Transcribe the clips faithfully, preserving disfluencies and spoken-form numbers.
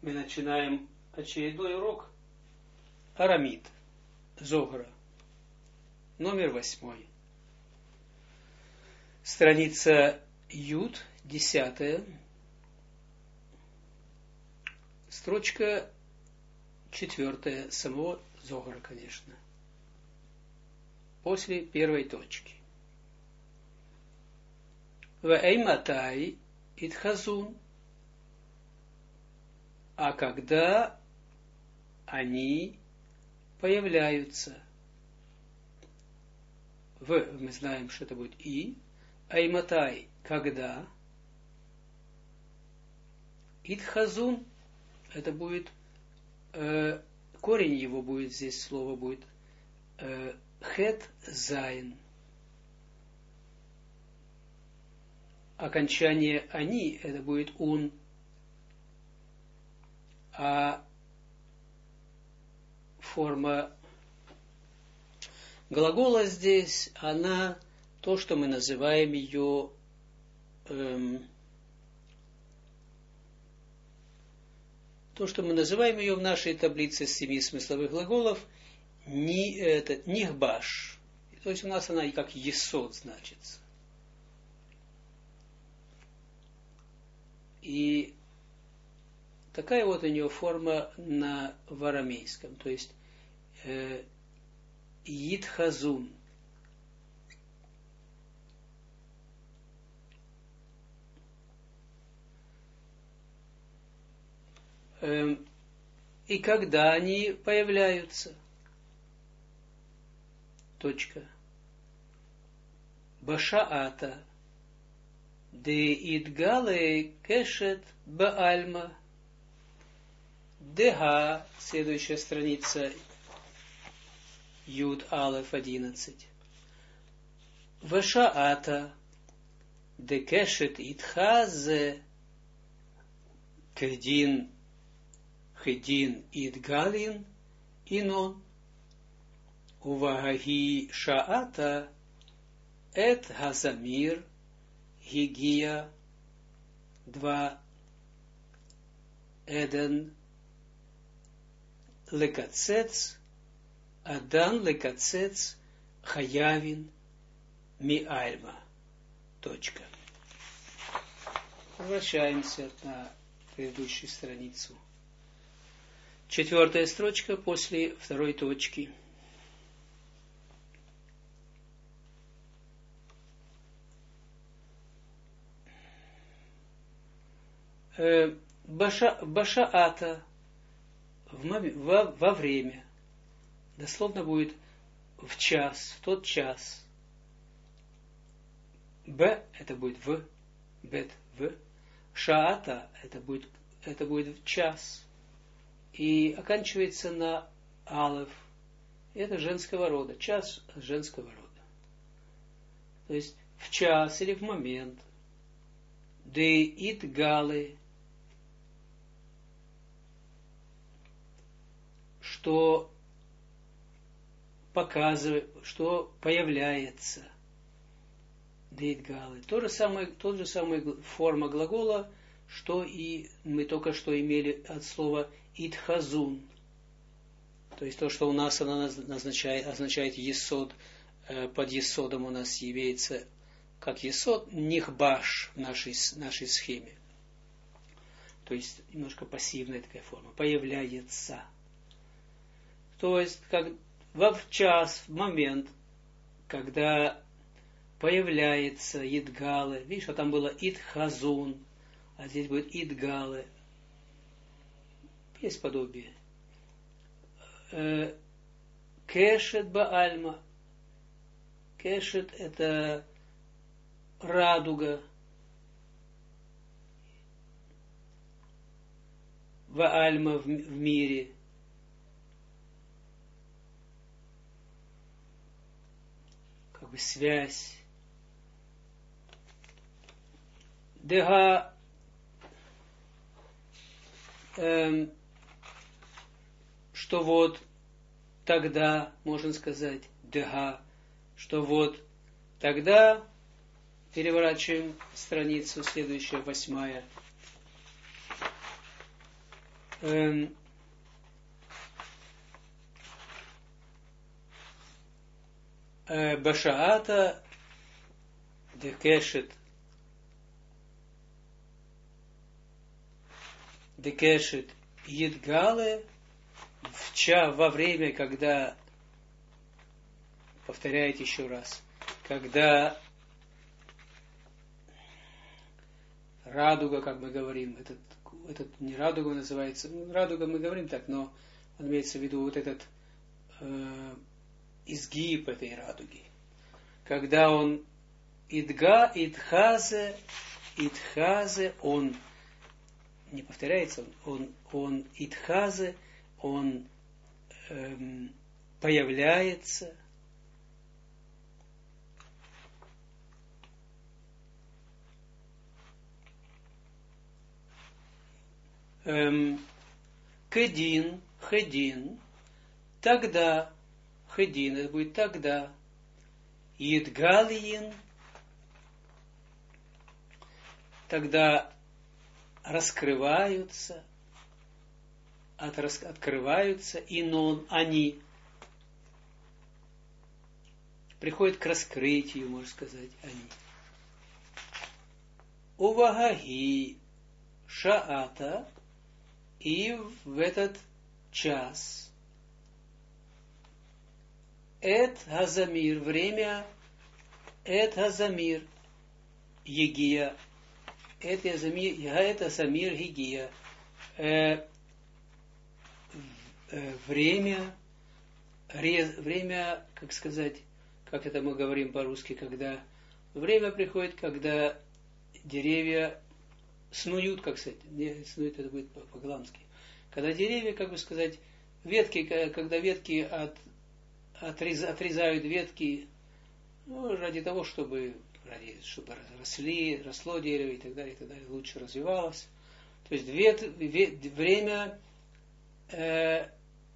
мы начинаем очередной урок Арамид Зогара, номер восьмой. Страница Юд, десятая, строчка четвертая самого Зогара, конечно, после первой точки. Ваэйматай итхазун, а когда они появляются. В, мы знаем, что это будет и. Айматай, когда. Итхазун, это будет, э, корень его будет, здесь слово будет э, хет зайн. Окончание они, это будет ун. А форма глагола здесь, она то, что мы называем ее эм, то, что мы называем ее в нашей таблице семи смысловых глаголов ни, это, нихбаш. То есть у нас она как есод значится. И такая вот у нее форма на в арамейском, то есть э, Йитхазун. Э, и когда они появляются? Точка. Башаата. Де идгале кешет баальма. Дега, следующая страница, Юд Алеф одиннадцать. Вашаата, декешет итхазе, кедин, хедин идгалин, инон, увагаги шаата, эт газамир, гигия, два, эден, лекацец, адан лекацец, хаявин, миальма. Точка. Возвращаемся на предыдущую страницу. Четвертая строчка после второй точки. Э, баша, башаата. Во, во время, дословно будет в час, в тот час. Б это будет в, бет в. Шаата это будет, это будет в час. И оканчивается на алеф. Это женского рода, час женского рода. То есть в час или в момент. Де ит галы. Что показывает, что появляется. Дейтгалы. То же самое, тот же самая форма глагола, что и мы только что имели от слова итхазун. То есть то, что у нас она означает, означает есод, под есодом у нас является как есод, нихбаш в нашей, нашей схеме. То есть немножко пассивная такая форма. Появляется. То есть, как в час, в момент, когда появляется идгалы, видишь, а там было итхазун, а здесь будет идгалы. Есть подобие. Кешет баальма. Кешет это радуга. Ваальма в мире. Связь. Дега эм, что вот тогда, можно сказать, дега, что вот тогда, переворачиваем страницу, следующая, восьмая. эм, э, Башаата декешет декешет Едгале в ча, во время, когда, повторяет еще раз, когда радуга, как мы говорим, этот, этот не радуга называется, ну, радуга мы говорим так, но он имеется в виду вот этот э, изгиб этой радуги. Когда он идга, идхазе, идхазе, он не повторяется, он, он идхазе, он эм, появляется. Эм, кедин, хедин, тогда, хедин, это будет тогда, идгалиин, тогда раскрываются, от, рас, открываются, и нон, они приходят к раскрытию, можно сказать, они. Увагаги шаата, и в этот час эт газамир, время эт газамир, егия, эт газамир, эт газамир, егия, э, э, время, рез, время, как сказать, как это мы говорим по-русски, когда время приходит, когда деревья снуют, как сказать, не, снуют это будет по-голландски. Когда деревья, как бы сказать, ветки, когда ветки от, отрез, отрезают ветки, ну, ради того, чтобы, ради, чтобы росли, росло дерево и так далее, и так далее, лучше развивалось. То есть вет, вет, время э,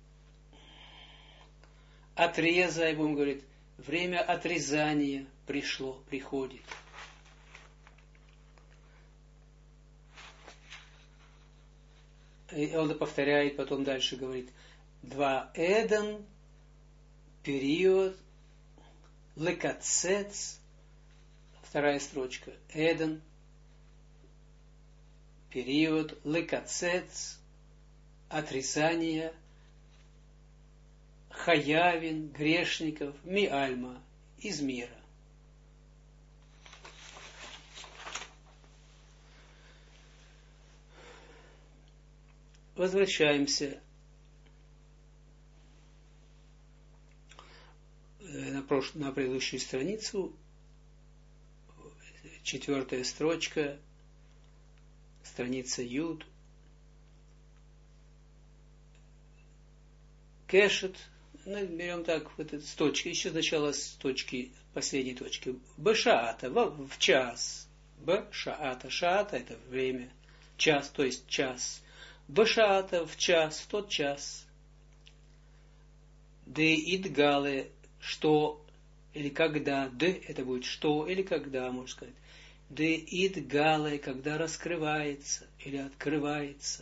отреза, я будем говорить, время отрезания пришло, приходит. И он повторяет, потом дальше говорит, два эден, период, лекацец, вторая строчка, эден, период, лекацец, отрезание, хаявин, грешников, миальма, из мира. Возвращаемся на, прош... на предыдущую страницу, четвертая строчка, страница Юд. Кешет, ну, берем так, вот с точки, еще сначала с точки, последней точки. Бешаата, в, в час. Бешаата, шаата это время, час, то есть час. Бешаата, в час, в тот час. Де идгале, что или когда, де это будет что или когда, можно сказать. Де идгале, когда раскрывается или открывается.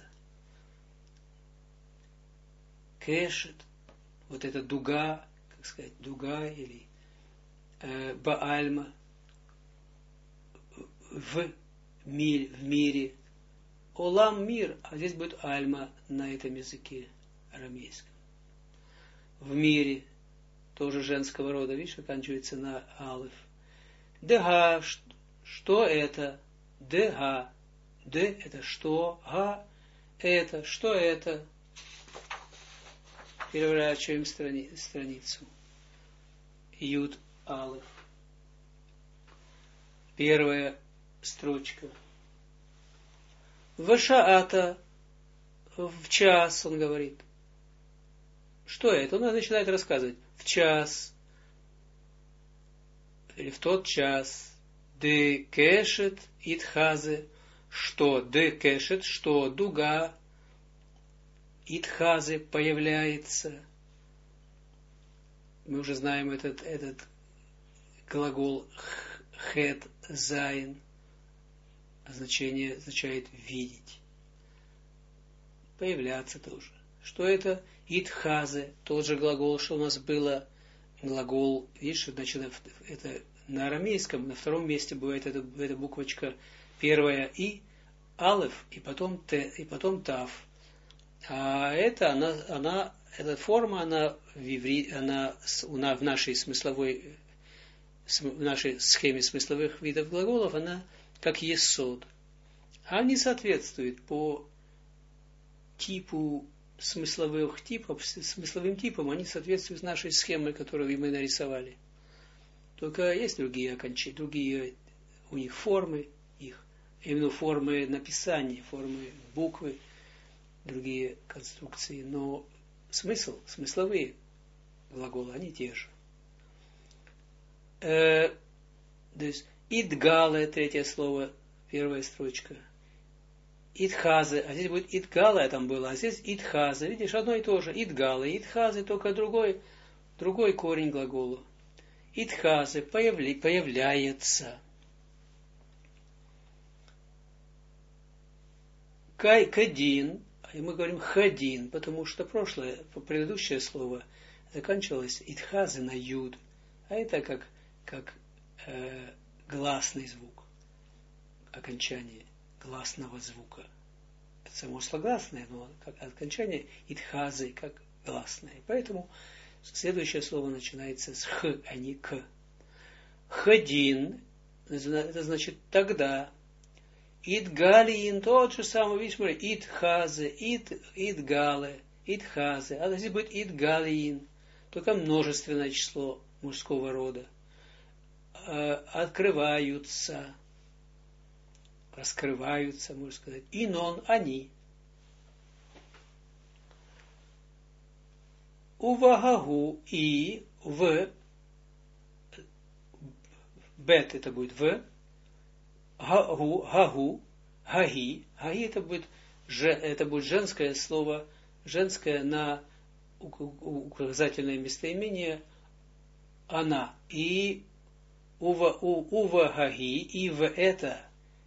Кешет, вот эта дуга, как сказать, дуга или э, баальма в, мир, в мире. Олам мир, а здесь будет альма на этом языке арамейском. В мире, тоже женского рода, видишь, оканчивается на алиф. Дега, что это? Дега, де это что? Га, это, что это? Переворачиваем страни, страницу. Юд алиф. Первая строчка. Вашаата, в час, он говорит. Что это? Он начинает рассказывать. В час, или в тот час, де кешет итхазе, что де кешет, что дуга, итхазе появляется. Мы уже знаем этот, этот глагол хет зайн. Значение означает видеть. появляться тоже. Что это? Итхазе, тот же глагол, что у нас было, глагол, видишь, значит, это на арамейском, на втором месте бывает эта, эта буквочка первая И, алеф, и потом Т, и потом Тав. А это, она, она, эта форма, она в, иври, она, она в нашей смысловой, в нашей схеме смысловых видов глаголов, она как есод. А они соответствуют по типу смысловых типов, смысловым типам, они соответствуют нашей схеме, которую мы нарисовали. Только есть другие окончания, другие у них формы, их, именно формы написания, формы буквы, другие конструкции, но смысл, смысловые глаголы, они те же. Э, то есть, идгале, третье слово, первая строчка. Итхазе, а здесь будет итгале, там было, а здесь итхазе, видишь, одно и то же, итгале, итхазе, только другой, другой корень глагола. Итхазе, появли, появляется. Кай, кадин, и мы говорим хадин, потому что прошлое, предыдущее слово заканчивалось итхазе на юд, а это как, как э, гласный звук, окончание гласного звука. Это само согласное, но как окончание итхазы, как гласное. Поэтому следующее слово начинается с х, а не к. Хадин, это значит тогда. Идгалиин, тот же самый, видишь, итхазе, ит, идгале, итхазе. А здесь будет идгалиин, только множественное число мужского рода. Открываются, раскрываются, можно сказать. Инон, они. Увагагу и в, бет это будет в, гагу, гагу, гаги, гаги это будет, это будет женское слово, женское на указательное местоимение она. И ува, у, увагаги и в это,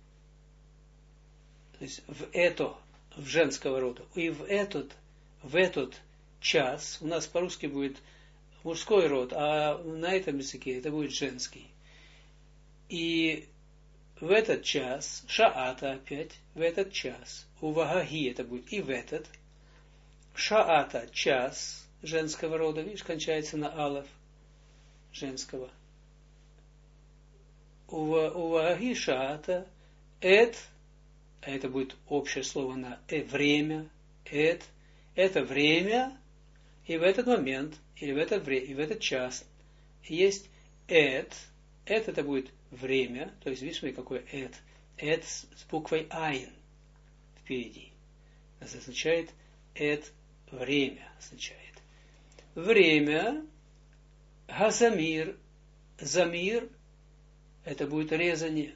то есть в это, в женского рода, и в этот, в этот час, у нас по-русски будет мужской род, а на этом языке это будет женский. И в этот час, шаата опять, в этот час, увагаги это будет и в этот, шаата час женского рода, видишь, кончается на алеф женского. Увагаги шаата, эт, а это будет общее слово на э, время, эт, это время, и в этот момент, или в этот, вре, и в этот час, есть эт, эт это будет время, то есть, видишь, какой эт, эт с буквой айн впереди. Это означает эт, время означает. Время, газамир, замир, это будет резание.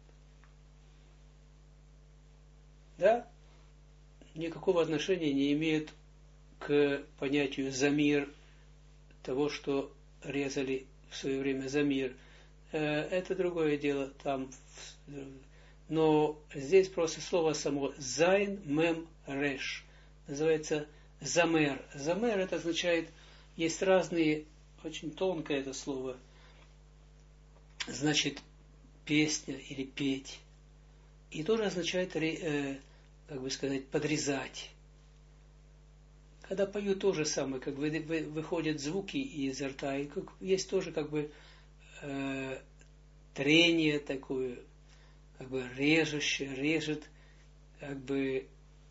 Да? Никакого отношения не имеет к понятию замир, того, что резали в свое время замир. Это другое дело там. Но здесь просто слово само зайн, мем, реш. Называется замер. Замер это означает, есть разные, очень тонкое это слово, значит песня или петь. И тоже означает, э, как бы сказать, подрезать. Когда поют то же самое, как вы, вы, выходят звуки изо рта, и как, есть тоже как бы э, трение такое, как бы режущее, режет, как бы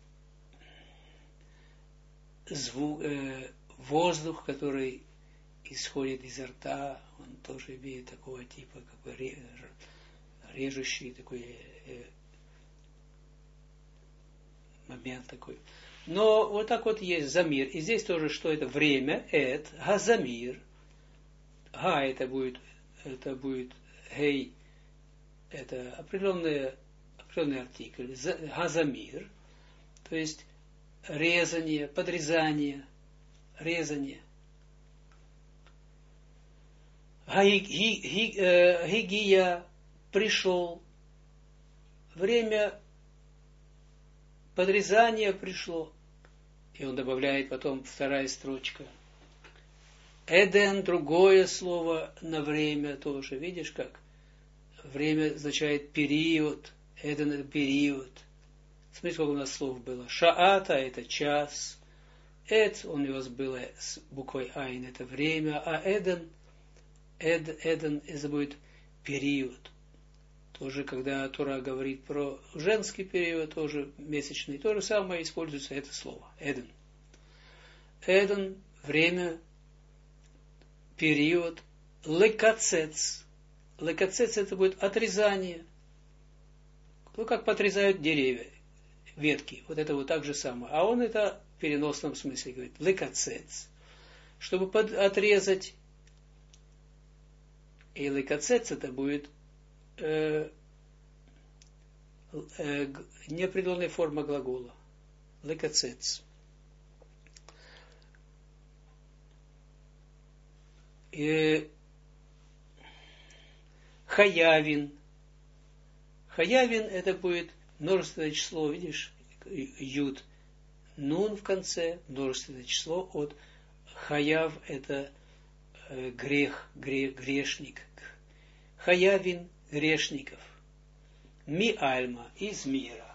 звук, э, воздух, который исходит изо рта, он тоже имеет такого типа, как бы режущий такой э, момент такой. Но вот так вот есть замир. И здесь тоже, что это время, эт, газамир. Га это будет, это будет гей, это определенный, определенный артикль, газамир, то есть резание, подрезание, резание. Гигия пришел, время подрезания пришло, И он добавляет потом вторая строчка. Эден, другое слово на время тоже. Видишь как? Время означает период. Эден это период. Смотри, сколько у нас слов было. Шаата это час. Эд, у него было с буквой Айн, это время. А Эден, Эд, Эден, это будет период. Тоже, когда Тора говорит про женский период, тоже месячный, то же самое используется это слово. Эден. Эден, время, период. Лекацец. Лекацец это будет отрезание. Ну, как подрезают деревья, ветки. Вот это вот так же самое. А он это в переносном смысле говорит. Лекацец. Чтобы под, отрезать. И лекацец это будет э, э, неопределенная форма глагола. Лекацец. И хаявин. Хаявин это будет множественное число, видишь, юд, нун в конце, множественное число от хаяв это э, грех, грех, грешник. Хаявин грешников. Ми альма из мира.